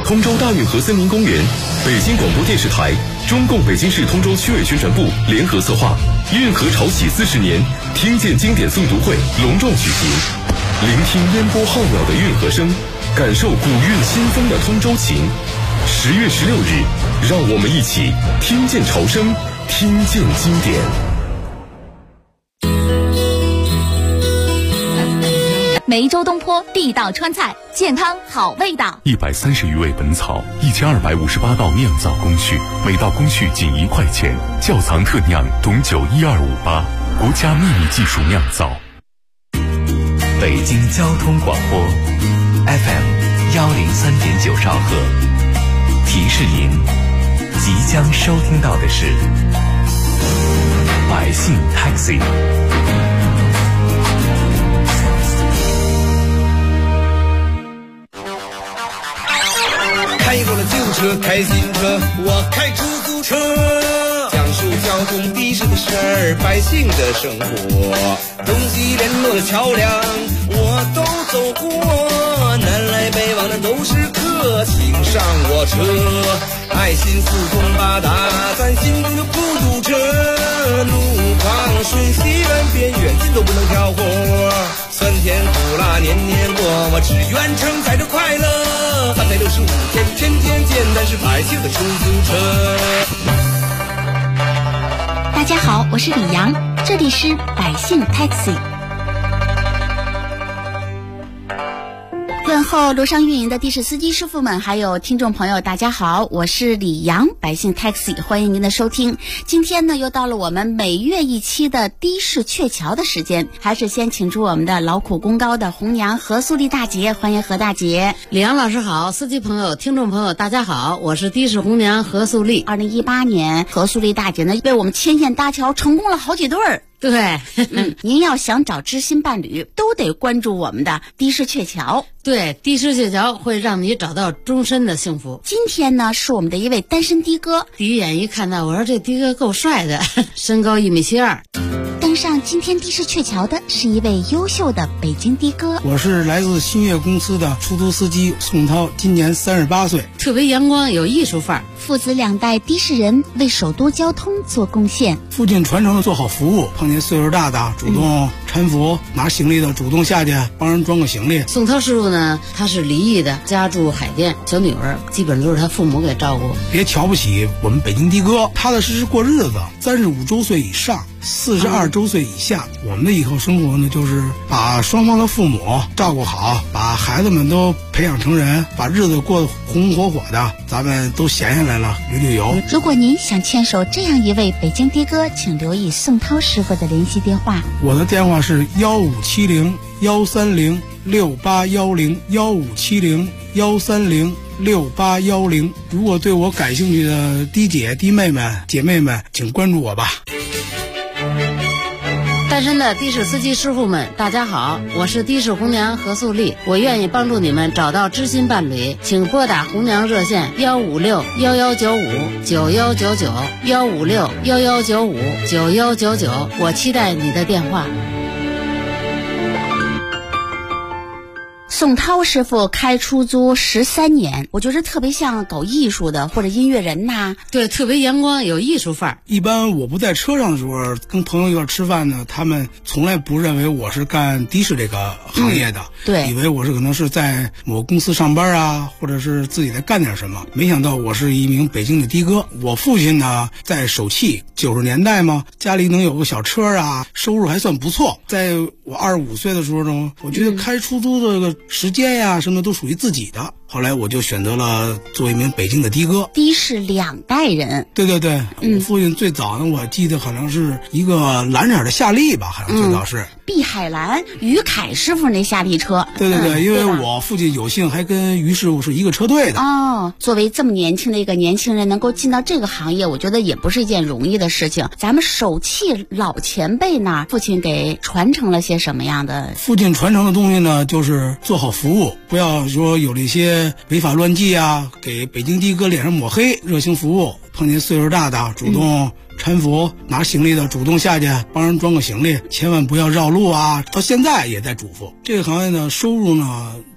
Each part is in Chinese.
通州大运河森林公园，北京广播电视台、中共北京市通州区委宣传部联合策划，运河潮起40年听见经典诵读会隆重举行，聆听烟波浩渺的运河声，感受古韵新风的通州情。10月16日，让我们一起听见潮声，听见经典。 梅州东坡地道川菜，健康好味道。 130余味本草，1258道酿造工序，每道工序仅1块钱。窖藏特酿董酒12588，国家秘密技术酿造。 北京交通广播 FM 103.9兆赫，提示您即将收听到的是百姓 Taxi。 开过了旧车，开新车，我开出租车，讲述交通的士的事儿，百姓的生活，东西联络的桥梁我都走过，南来北往的都是客，请上我车，爱心四通八达，咱心中有孤独车，路况顺西南边远近都不能挑活，酸甜苦辣年年过，我只愿承载着快乐，365天天天见，但是百姓的出租车。 大家好，我是李阳，这里是百姓 Taxi。问候路上运营的的士司机师傅们，还有听众朋友，大家好，我是李阳，百姓 Taxi， 欢迎您的收听。今天呢，又到了我们每月一期的的士鹊桥的时间，还是先请出我们的劳苦功高的红娘何素丽大姐，欢迎何大姐。 李阳老师好，司机朋友、听众朋友，大家好，我是的士红娘何素丽。 2018年，何素丽大姐呢为我们牵线搭桥，成功了好几对儿。 对， 您要想找知心伴侣，都得关注我们的的士鹊桥。 对，的士鹊桥会让你找到终身的幸福。 今天呢，是我们的一位单身的哥。 第一眼一看到，我说这的哥够帅的，身高1.72米。 登上今天的士鹊桥的是一位优秀的北京的哥。 我是来自新月公司的出租司机宋涛，今年38岁， 特别阳光，有艺术范儿。 父子2代的士人为首都交通做贡献， 父亲传承了做好服务，碰见岁数大的主动搀扶，拿行李的主动下去帮人装个行李。 宋涛师傅呢，他是离异的，家住海淀，小女儿基本都是他父母给照顾。 别瞧不起我们北京的哥，踏踏实实过日子，35周岁以上42周岁以下，我们的以后生活呢，就是把双方的父母照顾好，把孩子们都培养成人，把日子过得红红火火的，咱们都闲下来了，旅游。 如果您想牵手这样一位北京的哥，请留意宋涛师傅的联系电话。 我的电话是1570-130-6810，1570-130-6810。如果对我感兴趣的的姐、的妹们、姐妹们，请关注我吧。 单身的的士司机师傅们，大家好，我是的士红娘何素丽，我愿意帮助你们找到知心伴侣，请拨打红娘热线156-1195-9195，156-1195-9199，我期待你的电话。 宋涛师傅开出租13年，我觉得特别像搞艺术的或者音乐人呐。 对，特别阳光，有艺术范儿。 一般我不在车上的时候，跟朋友一块吃饭呢，他们从来不认为我是干的士这个行业的， 对， 以为我是可能是在某公司上班啊，或者是自己在干点什么。没想到我是一名北京的的哥。我父亲呢，在首汽90年代嘛，家里能有个小车啊，收入还算不错。在我25岁的时候呢，我觉得开出租的这个时间呀，什么都属于自己的。后来我就选择了做一名北京的的哥。 的士2代人。 对对对，我父亲最早呢，我记得好像是一个蓝色的夏利吧，好像最早是。 碧海蓝，于凯师傅那夏利车。 对对对，因为我父亲有幸还跟于师傅是一个车队的。 哦，作为这么年轻的一个年轻人，能够进到这个行业，我觉得也不是一件容易的事情。咱们首汽老前辈呢，父亲给传承了些什么样的？ 父亲传承的东西呢，就是做好服务，不要说有了一些违法乱纪啊，给北京的哥脸上抹黑，热心服务，碰见岁数大的主动搀扶，拿行李的主动下去帮人装个行李，千万不要绕路啊。到现在也在嘱咐。这个行业呢，收入呢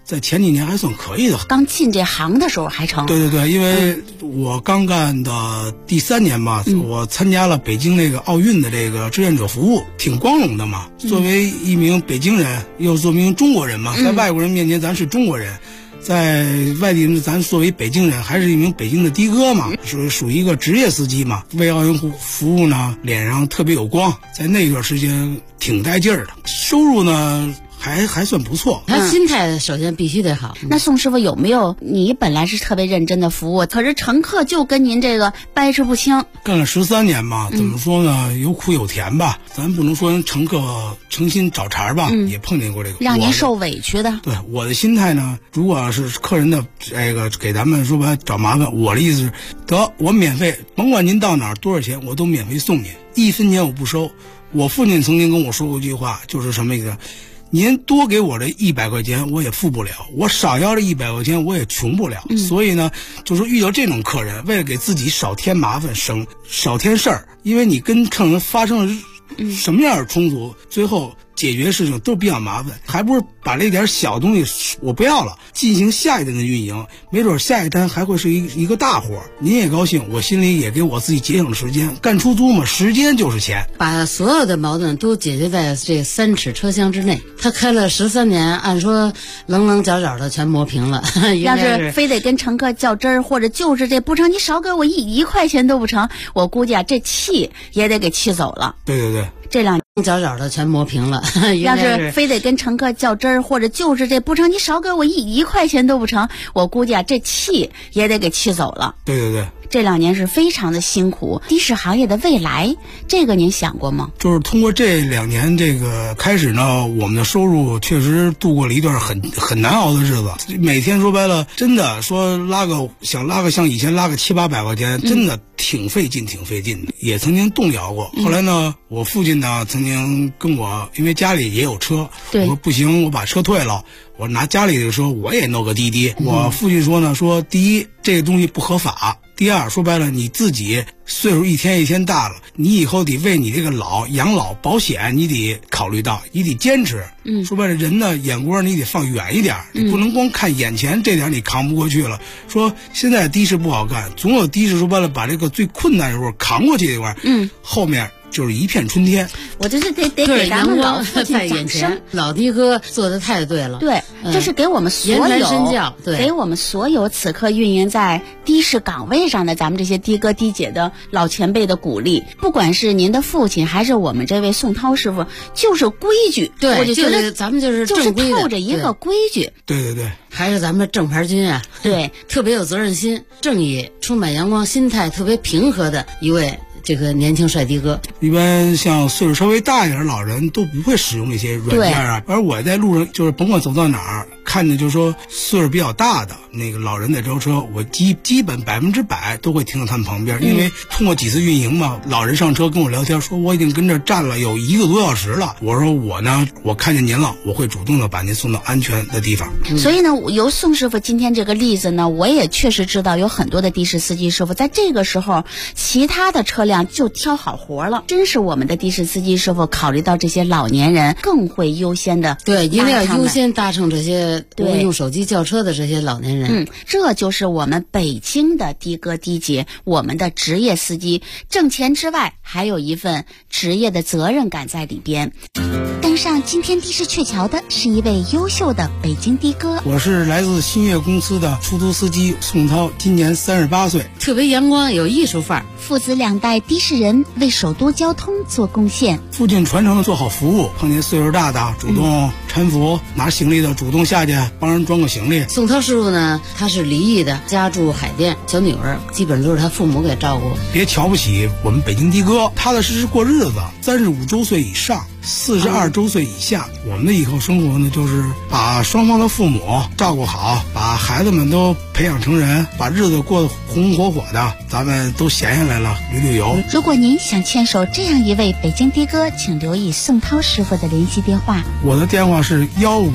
在前几年还算可以的。 刚进这行的时候还成。 对对对，因为我刚干的第3年吧，我参加了北京那个奥运的这个志愿者服务，挺光荣的嘛。作为一名北京人，又作为一名中国人嘛，在外国人面前咱是中国人，在外地人咱作为北京人还是一名北京的的哥嘛，属于一个职业司机嘛，为奥运服务呢，脸上特别有光，在那段时间挺带劲儿的，收入呢还算不错。 他心态首先必须得好。 那宋师傅有没有你本来是特别认真的服务，可是乘客就跟您这个掰扯不清？ 干了13年嘛，怎么说呢？有苦有甜吧。咱不能说乘客诚心找茬吧，也碰见过这个让您受委屈的。 对，我的心态呢，如果是客人的这个给咱们说白找麻烦，我的意思是，得我免费，甭管您到哪儿多少钱，我都免费送您，1分钱我不收。我父亲曾经跟我说过一句话，就是什么意思？您多给我这100块钱，我也付不了；我少要这100块钱，我也穷不了。所以呢，就是遇到这种客人，为了给自己少添麻烦，少添事儿，因为你跟客人发生了什么样的冲突，最后解决事情都比较麻烦，还不是把这点小东西我不要了，进行下一单的运营，没准下一单还会是一个大活，您也高兴，我心里也给我自己节省时间。干出租嘛，时间就是钱， 把所有的矛盾都解决在这3尺车厢之内。他开了13年，按说棱棱角角的全磨平了。 要是非得跟乘客较真儿，或者就是这不成，你少给我1块钱都不成，我估计这气也得给气走了。 对对对， 这2 角角的全磨平了。 要是非得跟乘客较真儿，或者就是这不成，你少给我1块钱都不成，我估计这气也得给气走了。 对对对， 这2年是非常的辛苦。的士行业的未来，这个您想过吗？ 就是通过这2年这个开始呢，我们的收入确实度过了一段很难熬的日子。每天说白了，真的说想拉个像以前拉个700-800块钱，真的挺费劲的，也曾经动摇过。后来呢，我父亲呢曾经跟我，因为家里也有车，我说不行，我把车退了，我拿家里的车我也弄个滴滴。我父亲说呢，说第一，这个东西不合法；第二，说白了，你自己岁数一天一天大了，你以后得为你这个养老保险，你得考虑到，你得坚持。说白了，人呢眼光你得放远一点，你不能光看眼前这点，你扛不过去了。说现在的士不好干，总有的士说白了把这个最困难的时候扛过去这块，后面就是一片春天。 我这是得给咱们老父亲掌声。 老的哥做的太对了。 对，这是给我们所有言传身教，对， 给我们所有此刻运营在的士岗位上的咱们这些的哥的姐的老前辈的鼓励。不管是您的父亲还是我们这位宋涛师傅，就是规矩。 对， 我就觉得咱们就是就是透着一个规矩。 对对对， 还是咱们正牌军啊。 对， 特别有责任心、正义、充满阳光、心态特别平和的一位这个年轻帅的哥。 一般像岁数稍微大一点的老人都不会使用这些软件啊，而我在路上就是甭管走到哪儿，看见就是说岁数比较大的那个老人在招车，我基本100%都会停到他们旁边，因为通过几次运营嘛，老人上车跟我聊天说，我已经跟这站了有1个多小时了。我说我看见您了，我会主动的把您送到安全的地方。 所以呢，由宋师傅今天这个例子呢，我也确实知道有很多的的士司机师傅在这个时候，其他的车辆就挑好活了。真是我们的的士司机师傅考虑到这些老年人，更会优先的对，一定要优先搭乘这些用手机叫车的这些老年人。 这就是我们北京的的哥的姐，我们的职业司机挣钱之外，还有一份职业的责任感在里边。登上今天的士鹊桥的是一位优秀的北京的哥， 我是来自新月公司的出租司机宋涛，今年38岁， 特别阳光，有艺术范儿。 父子2代的士人为首都交通做贡献。 父亲传承的做好服务，碰见岁数大的主动搀扶，拿行李的主动下去帮人装个行李。 宋涛师傅呢，他是离异的，家住海淀，小女儿基本都是他父母给照顾。 别瞧不起我们北京的哥，踏踏实实过日子。35周岁以上，42周岁以下，我们的以后生活呢，就是把双方的父母照顾好，把孩子们都培养成人，把日子过得红红火火的，咱们都闲下来了，旅游。 如果您想牵手这样一位北京的哥，请留意宋涛师傅的联系电话。 我的电话是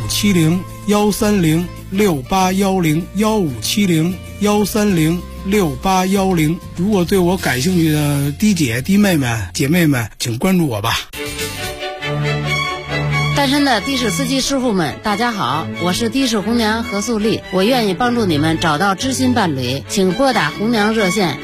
1570-130-6810，1570-130-6810。如果对我感兴趣的的姐妹们、姐妹们，请关注我吧。 单身的的的司机师傅们，大家好，我是的士红娘何素丽，我愿意帮助你们找到知心伴侣，请拨打红娘热线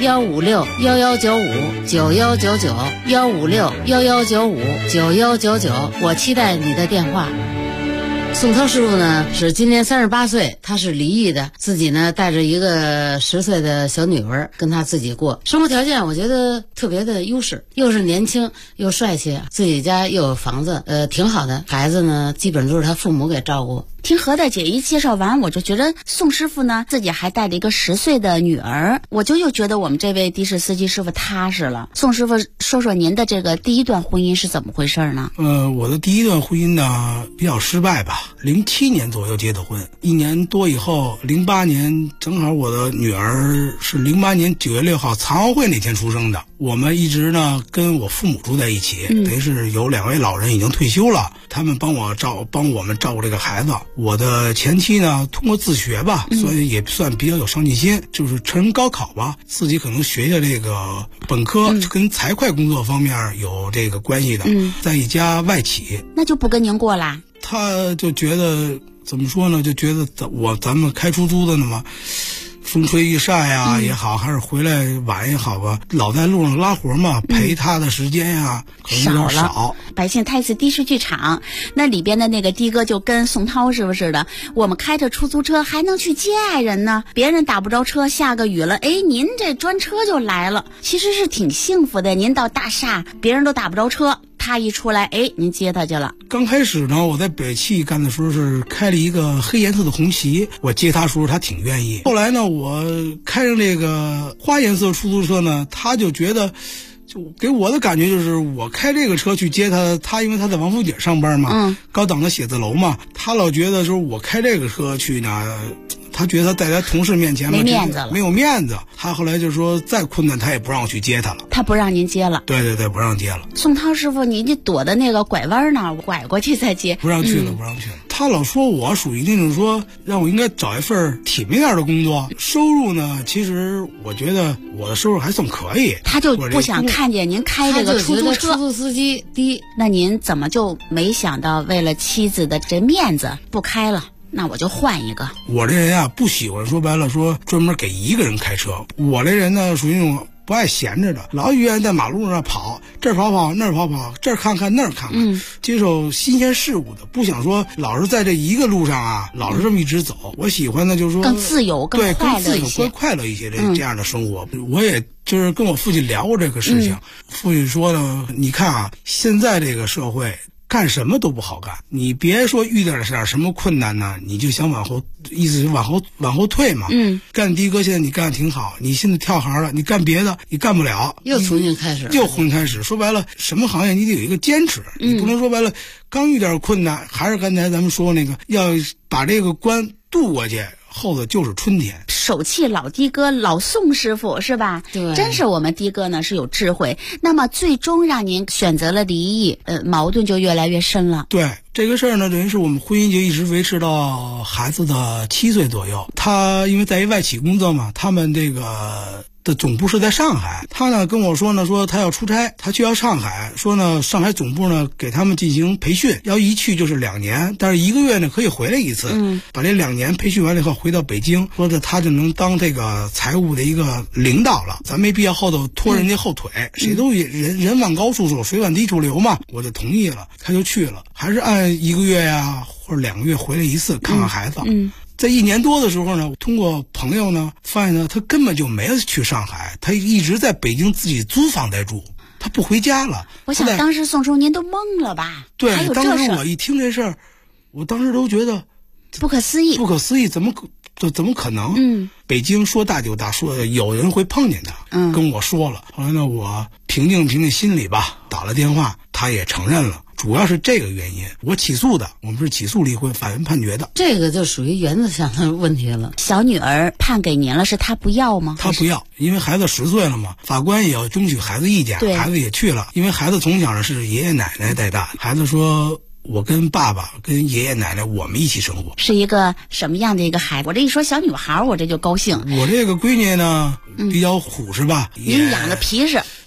156-1195-9199，156-1195-9199，我期待你的电话。宋涛师傅呢是今年38岁，他是离异的，自己呢带着一个10岁的小女儿跟他自己过，生活条件我觉得特别的优势，又是年轻又帅气，自己家又有房子，挺好的。孩子呢基本都是他父母给照顾。 听何大姐一介绍完，我就觉得宋师傅呢自己还带着一个10岁的女儿，我就又觉得我们这位的士司机师傅踏实了。宋师傅，说说您的这个第一段婚姻是怎么回事呢？ 我的第一段婚姻呢比较失败吧，07年左右结的婚，1年多以后，08年正好我的女儿是08年9月6号残奥会那天出生的。我们一直呢跟我父母住在一起，等于是有2位老人已经退休了，他们帮我们照顾这个孩子。我的前妻呢通过自学吧，所以也算比较有上进心，就是成人高考吧，自己可能学学这个本科，跟财会工作方面有这个关系的，在一家外企。 那就不跟您过啦？ 他就觉得怎么说呢，就觉得咱们开出租的呢嘛，风吹日晒呀也好，还是回来晚也好吧，老在路上拉活嘛，陪他的时间呀可能有点少。 百姓泰斯的士剧场那里边的那个的哥就跟宋涛是不是的，我们开着出租车还能去接爱人呢，别人打不着车，下个雨了，您这专车就来了，其实是挺幸福的。您到大厦别人都打不着车，他一出来，您接他去了。 刚开始呢，我在北汽干的时候是开了一个黑颜色的红旗，我接他时候他挺愿意。后来呢，我开上这个花颜色出租车呢，他就觉得，就给我的感觉就是我开这个车去接他，他因为他在王府井上班嘛，高档的写字楼嘛，他老觉得就是我开这个车去呢，他觉得他在他同事面前没面子了， 没有面子。他后来就说再困难他也不让我去接他了。 他不让您接了？ 对对对，不让接了。 宋涛师傅，你躲的那个拐弯呢，拐过去再接。 不让去了，不让去了。他老说我属于那种说让我应该找一份体面点的工作，收入呢，其实我觉得我的收入还算可以。 他就不想看见您开这个出租车， 出租司机低。 那您怎么就没想到为了妻子的这面子不开了？那我就换一个。我这人啊，不喜欢说白了说专门给一个人开车。我这人呢，属于那种不爱闲着的，老愿意在马路上跑，这儿跑跑那儿跑跑，这儿看看那儿看看，接受新鲜事物的，不想说老是在这一个路上啊，老是这么一直走。我喜欢的就是说更自由、更快乐一些， 更快乐一些这样的生活。我也就是跟我父亲聊过这个事情，父亲说呢，你看啊，现在这个社会干什么都不好干，你别说遇到点什么困难呢，你就想往后，意思是往后退嘛。干的哥现在你干的挺好，你现在跳行了，你干别的你干不了， 又重新开始。 说白了，什么行业你得有一个坚持，你不能说白了刚遇点困难，还是刚才咱们说那个要把这个关渡过去，后头就是春天。 手气老的哥老宋师傅是吧？ 对， 真是我们的哥呢是有智慧。那么最终让您选择了离异，矛盾就越来越深了。 对这个事儿呢，等于是我们婚姻就一直维持到孩子的7岁左右。他因为在一外企工作嘛，他们这个的总部是在上海，他呢跟我说呢，说他要出差，他去到上海，说呢上海总部呢给他们进行培训，要一去就是2年，但是1个月呢可以回来一次，把这2年培训完了以后回到北京，说的他就能当这个财务的一个领导了，咱没必要后头拖人家后腿，谁都人往高处走，水往低处流嘛，我就同意了，他就去了，还是按1个月呀或者2个月回来一次看看孩子。在1年多的时候呢，通过朋友呢发现呢，他根本就没有去上海，他一直在北京自己租房在住，他不回家了。 我想当时宋叔您都懵了吧？ 对，当时我一听这事儿，我当时都觉得不可思议， 怎么可能？北京说大就大，说有人会碰见他，跟我说了。后来呢，我平静心理吧，打了电话，他也承认了。主要是这个原因，我起诉的，我们是起诉离婚，法院判决的。 这个就属于原则上的问题了。 小女儿判给您了，是她不要吗？ 她不要，因为孩子10岁了嘛，法官也要争取孩子意见，孩子也去了，因为孩子从小是爷爷奶奶带大的，孩子说我跟爸爸跟爷爷奶奶我们一起生活。 是一个什么样的一个孩子？我这一说小女孩，我这就高兴。 我这个闺女呢比较虎实吧， 您养的皮实，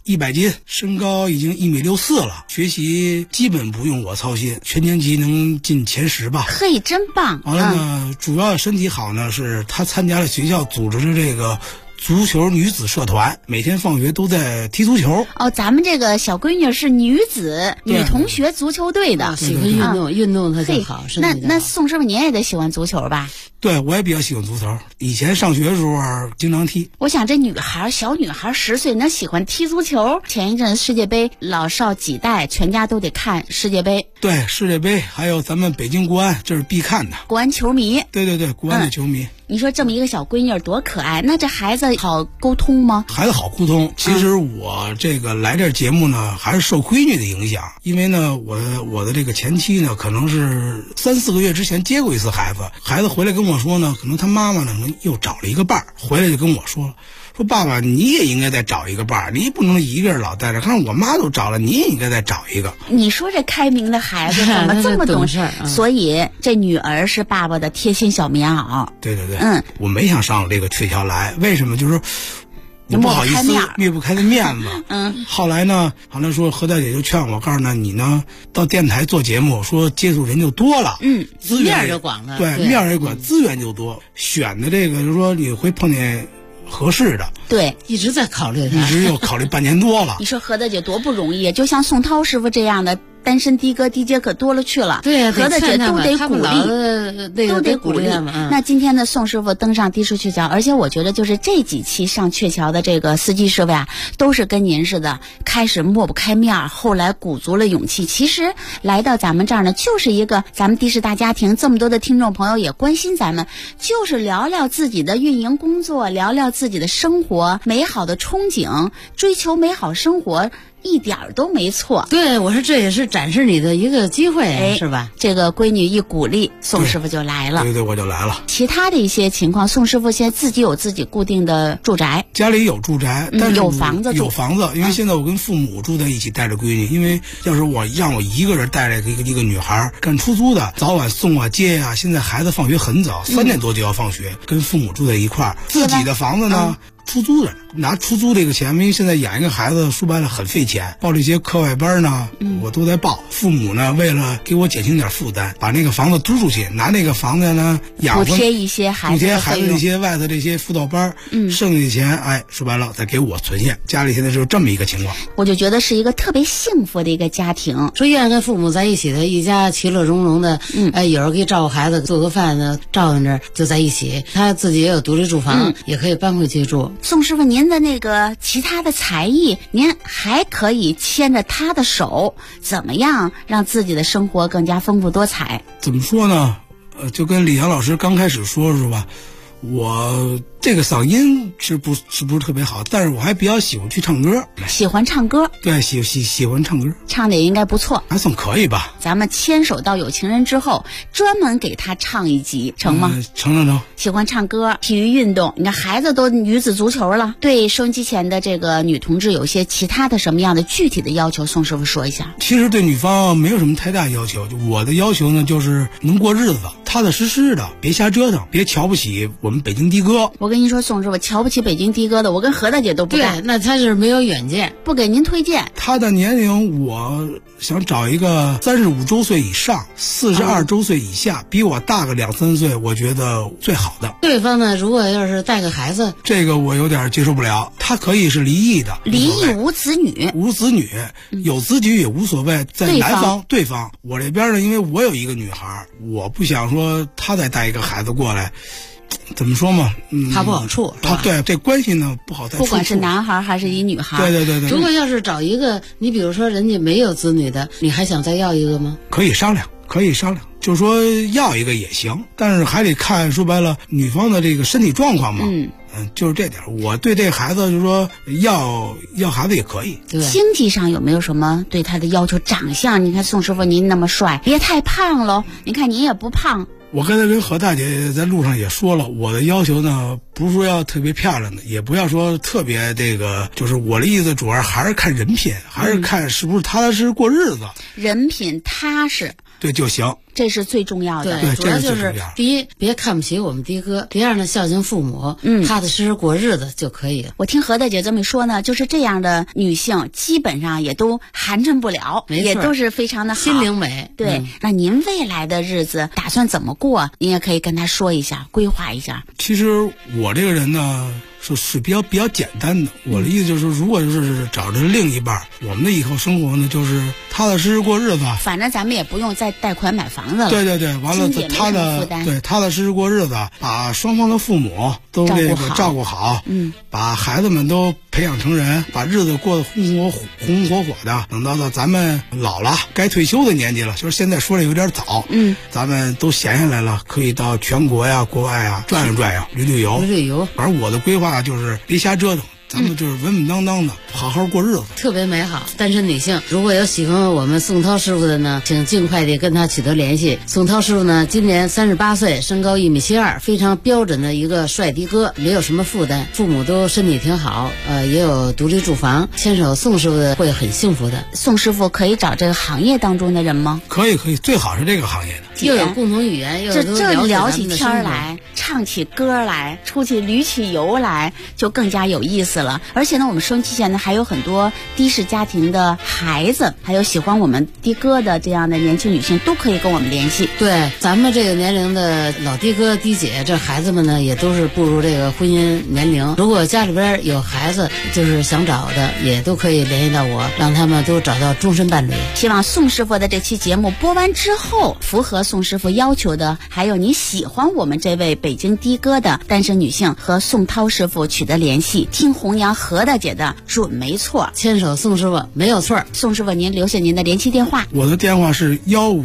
100斤，身高已经1.64米了，学习基本不用我操心，全年级能进前10吧。 嘿，真棒！ 完了呢，主要身体好呢，是他参加了学校组织的这个足球女子社团，每天放学都在踢足球。 哦，咱们这个小闺女是女同学足球队的， 喜欢运动，运动她就好。 那宋师傅您也得喜欢足球吧？ 对，我也比较喜欢足球，以前上学的时候经常踢。 我想这小女孩10岁能喜欢踢足球，前一阵世界杯老少几代全家都得看世界杯。 对，世界杯还有咱们北京国安，这是必看的。 国安球迷。 对，国安的球迷。 你说这么一个小闺女多可爱，那这孩子好沟通吗？ 孩子好沟通。其实我这个来这节目呢，还是受闺女的影响，因为呢，我的这个前妻呢，可能是3-4个月之前接过一次孩子，孩子回来跟我说呢，可能他妈妈呢又找了一个伴儿，回来就跟我说爸爸，你也应该再找一个伴儿，你不能一个人老带着，看我妈都找了，你也应该再找一个。 你说这开明的孩子怎么这么懂事？所以这女儿是爸爸的贴心小棉袄。 对，我没想上这个鹊桥来，为什么？就是说我不好意思，灭不开的面子。后来呢，说何大姐就劝我，告诉你呢，到电台做节目，说接触人就多了，资源就广了， 对，面也广，资源就多，选的这个就是说你会碰见合适的。 对， 一直在考虑他， 一直又考虑半年多了。 你说何大姐多不容易，就像宋涛师傅这样的单身的哥的姐可多了去了。 对呀， 何大姐都得鼓励， 都得鼓励。那今天的宋师傅登上的士鹊桥，而且我觉得就是这几期上鹊桥的这个司机师傅呀，都是跟您似的，开始抹不开面，后来鼓足了勇气。其实来到咱们这儿呢，就是一个咱们的士大家庭，这么多的听众朋友也关心咱们，就是聊聊自己的运营工作，聊聊自己的生活，美好的憧憬，追求美好生活。一点都没错。 对，我说这也是展示你的一个机会，是吧？ 这个闺女一鼓励，宋师傅就来了。 对，我就来了。 其他的一些情况，宋师傅现在自己有自己固定的住宅， 家里有住宅，但是有房子住， 有房子。因为现在我跟父母住在一起，带着闺女。因为要是让我一个人带着一个女孩干出租的，早晚送啊接啊。现在孩子放学很早，3点多就要放学，跟父母住在一块儿。自己的房子呢？出租的，拿出租这个钱，因为现在养一个孩子说白了很费钱，报这些课外班呢，我都在报。父母呢，为了给我减轻点负担，把那个房子租出去，拿那个房子呢养补贴一些孩子这些外头这些辅导班，剩下的钱，说白了再给我存下。家里现在就是这么一个情况， 我就觉得是一个特别幸福的一个家庭。 说愿意跟父母在一起的一家，其乐融融的，有人给照顾孩子，做个饭呢，照应着就在一起。他自己也有独立住房，也可以搬回去住。 宋师傅，您的那个其他的才艺，您还可以牵着他的手，怎么样让自己的生活更加丰富多彩？ 怎么说呢？就跟李阳老师刚开始说是吧？我这个嗓音是不是特别好，但是我还比较喜欢去唱歌。 喜欢唱歌？ 对，喜欢唱歌， 唱的也应该不错， 还算可以吧。 咱们牵手到有情人之后，专门给他唱一集，成吗？ 成。 喜欢唱歌，体育运动，你看孩子都女子足球了。对收音机前的这个女同志，有些其他的什么样的具体的要求，宋师傅说一下。 其实对女方没有什么太大要求，我的要求呢，就是能过日子，踏踏实实的，别瞎折腾，别瞧不起我们北京的哥。 我跟您说，宋师傅瞧不起北京的哥的，我跟何大姐都不干。 对，那他是没有远见， 不给您推荐。 他的年龄，我想找一个35周岁以上，42周岁以下，比我大个2-3岁，我觉得最好的。 对方呢，如果要是带个孩子， 这个我有点接受不了。他可以是离异的， 离异无子女， 有子女也无所谓。在男方对方，我这边呢，因为我有一个女孩，我不想说他再带一个孩子过来。怎么说嘛？ 他不好处， 对这关系呢不好再处。 不管是男孩还是一女孩， 对。 如果要是找一个，你比如说人家没有子女的，你还想再要一个吗？ 可以商量，就是说要一个也行，但是还得看说白了女方的这个身体状况嘛。就是这点。我对这孩子就是说要孩子也可以。 对，经济上有没有什么对他的要求？长相，你看宋师傅您那么帅，别太胖喽。你看您也不胖。 我刚才跟何大姐在路上也说了，我的要求呢，不是说要特别漂亮的，也不要说特别这个，就是我的意思，主要还是看人品，还是看是不是踏踏实实过日子。 人品踏实， 对就行。 这是最重要的。 对，主要就是第一，别看不起我们的哥；第二呢，孝敬父母，踏踏实实过日子就可以了。 我听何大姐这么说呢，就是这样的女性基本上也都寒碜不了，也都是非常的好， 心灵美。 对，那您未来的日子打算怎么过？您也可以跟她说一下，规划一下。 其实我这个人呢，是比较简单的。我的意思就是说，如果是找着另一半，我们的以后生活呢，就是踏踏实实过日子。 反正咱们也不用再贷款买房子了。 对，完了踏踏实实过日子，把双方的父母都照顾好，把孩子们都培养成人，把日子过得红红火火的。等到咱们老了，该退休的年纪了，就是现在说的有点早，咱们都闲下来了，可以到全国呀、国外呀转悠、旅游。反正我的规划就是别瞎折腾。咱们就是稳稳当当的好好过日子， 特别美好。单身女性如果有喜欢我们宋涛师傅的呢，请尽快地跟他取得联系。宋涛师傅呢，今年38岁，身高1.72米，非常标准的一个帅的哥，没有什么负担，父母都身体挺好，也有独立住房。牵手宋师傅的会很幸福的。 宋师傅可以找这个行业当中的人吗？ 可以，最好是这个行业的， 又有共同语言，又有这聊起天来，唱起歌来，出去旅起游来，就更加有意思了。而且呢，我们收音机前呢还有很多的士家庭的孩子，还有喜欢我们的哥的这样的年轻女性，都可以跟我们联系。 对，咱们这个年龄的老的哥的姐，这孩子们呢也都是步入这个婚姻年龄。如果家里边有孩子，就是想找的，也都可以联系到我，让他们都找到终身伴侣。 希望宋师傅的这期节目播完之后，符合宋师傅要求的，还有你喜欢我们这位北京的哥的单身女性，和宋涛师傅取得联系，听弘扬何大姐的准没错， 牵手宋师傅没有错。 宋师傅，您留下您的联系电话。 我的电话是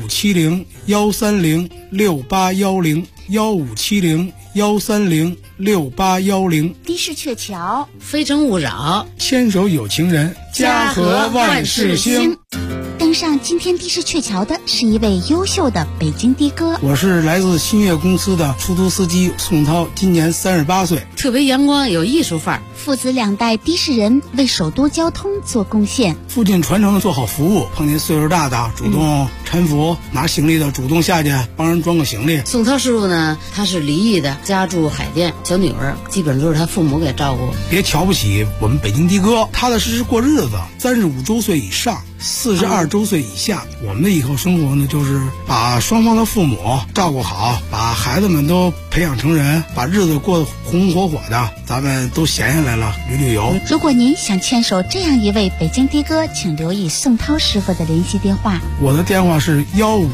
1570-130-6810，1570-130-6810。 的士鹊桥， 非诚勿扰， 牵手有情人，家和万事兴。 登上今天的士鹊桥的是一位优秀的北京的哥， 我是来自新月公司的出租司机宋涛，今年38岁， 特别阳光，有艺术范儿。 父子2代的士人为首都交通做贡献， 父亲传承的做好服务，碰见岁数大的主动搀扶，拿行李的主动下去帮人装个行李。 宋涛师傅呢，他是离异的，家住海淀，小女儿基本都是他父母给照顾。 别瞧不起我们北京的哥，踏踏实实过日子，35周岁以上，42周岁以下，我们的以后生活呢，就是把双方的父母照顾好，把孩子们都培养成人，把日子过得红红火火的，咱们都闲下来了，旅游。 如果您想牵手这样一位北京的哥，请留意宋涛师傅的联系电话。 我的电话是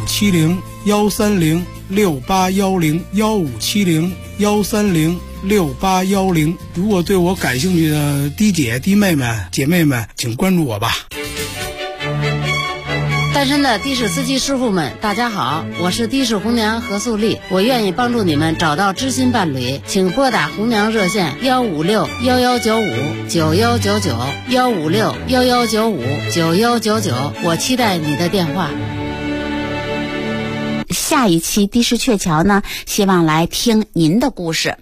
1570-130-6810，1570-130-6810。如果对我感兴趣的的姐妹们，请关注我吧。 单身的的士司机师傅们，大家好，我是的士红娘何素丽，我愿意帮助你们找到知心伴侣，请拨打红娘热线156-1195-9199，156-1195-9199，我期待你的电话。 下一期的士鹊桥呢，希望来听您的故事。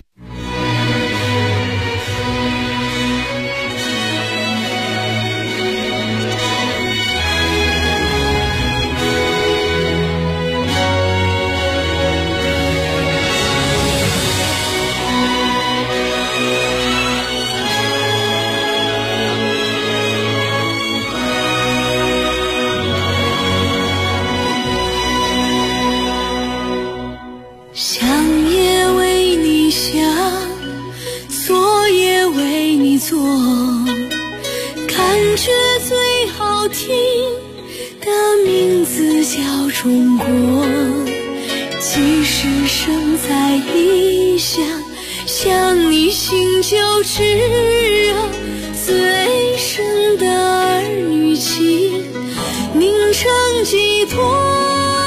觉最好听的名字叫中国，即使生在异乡，想你心就炙热，最深的儿女情凝成寄托。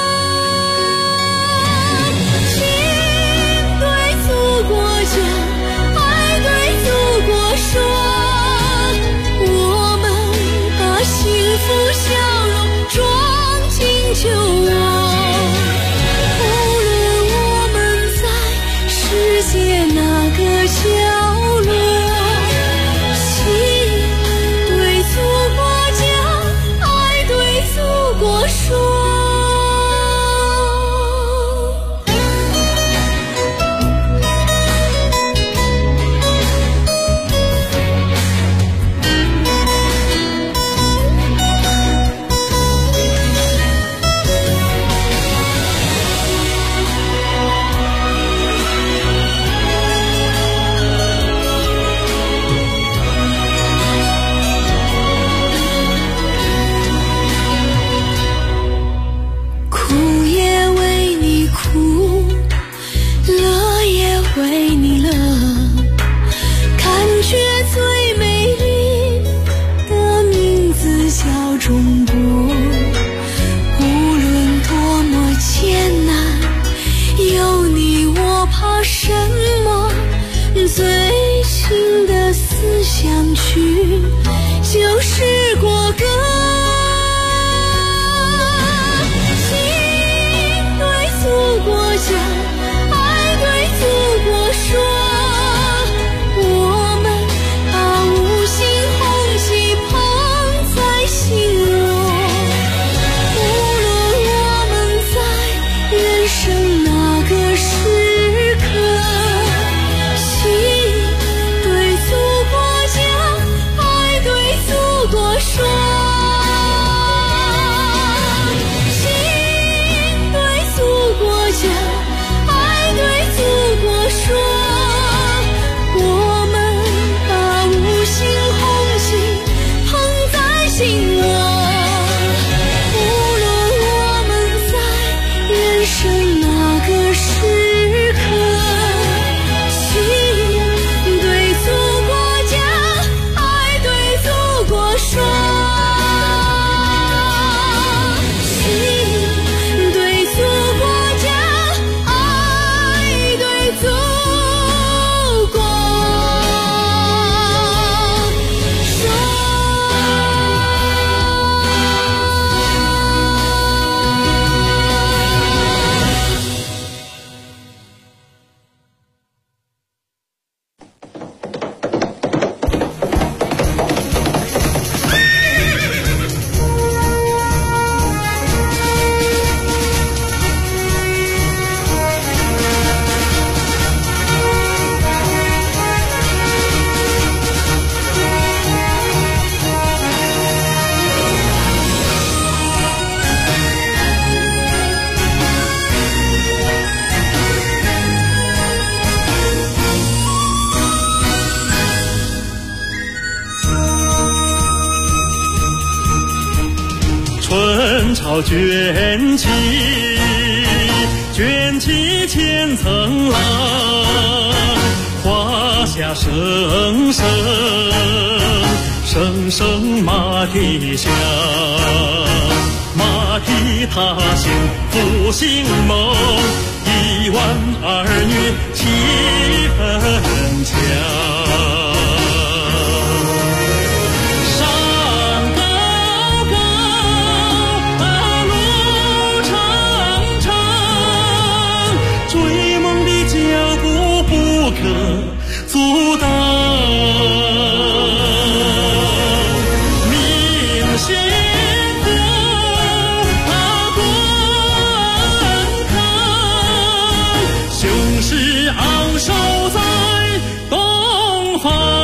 就我，无论我们在世界哪个角落。 相聚，就是过客。心对祖国讲，爱对祖国说，我们把五星红旗捧在心窝。无论我们在人生哪个时刻，心对祖国讲，爱对祖国说。心对祖国讲，爱对祖国说，我们把五星红旗捧在心窝。无论我们在人生哪个时刻，心对祖国讲，爱对祖国说。心对祖国讲，爱对祖国说。 春潮卷起，卷起千层浪，华夏声声，声声马蹄响，马蹄踏响复兴梦，1万儿女气氛强。阻挡明星火滚烫，雄狮昂首在东方。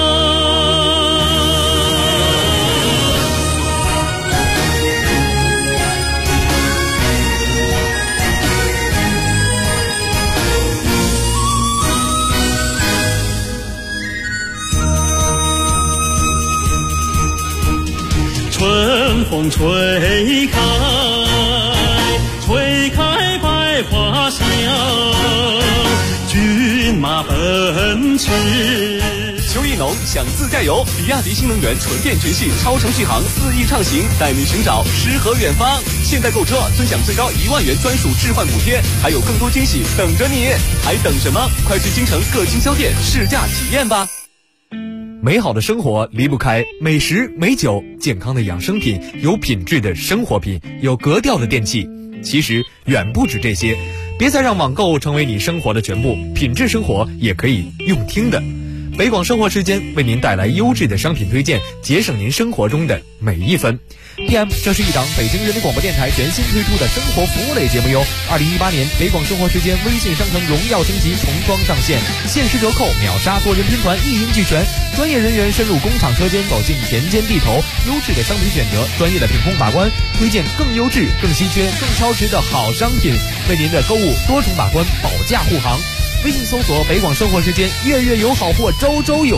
春风吹开，吹开百花香，骏马奔驰。 秋意浓，想自驾游，比亚迪新能源纯电全系超程续航4亿畅行，带你寻找诗和远方。现在购车尊享最高1万元专属置换补贴，还有更多惊喜等着你，还等什么？快去京城各经销店试驾体验吧。 美好的生活离不开美食美酒，健康的养生品，有品质的生活品，有格调的电器。其实远不止这些，别再让网购成为你生活的全部，品质生活也可以用听的。北广生活时间为您带来优质的商品推荐，节省您生活中的每一分。PM， 这是一档北京人民广播电台全新推出的生活服务类节目哟。2018年北广生活时间微信商城荣耀升级，重装上线，限时折扣，秒杀多人拼团，一应俱全。专业人员深入工厂车间，走进田间地头，优质的商品选择，专业的品控把关，推荐更优质、更稀缺、更超值的好商品，为您的购物多重把关，保驾护航。微信搜索北广生活时间，月月有好货，周周有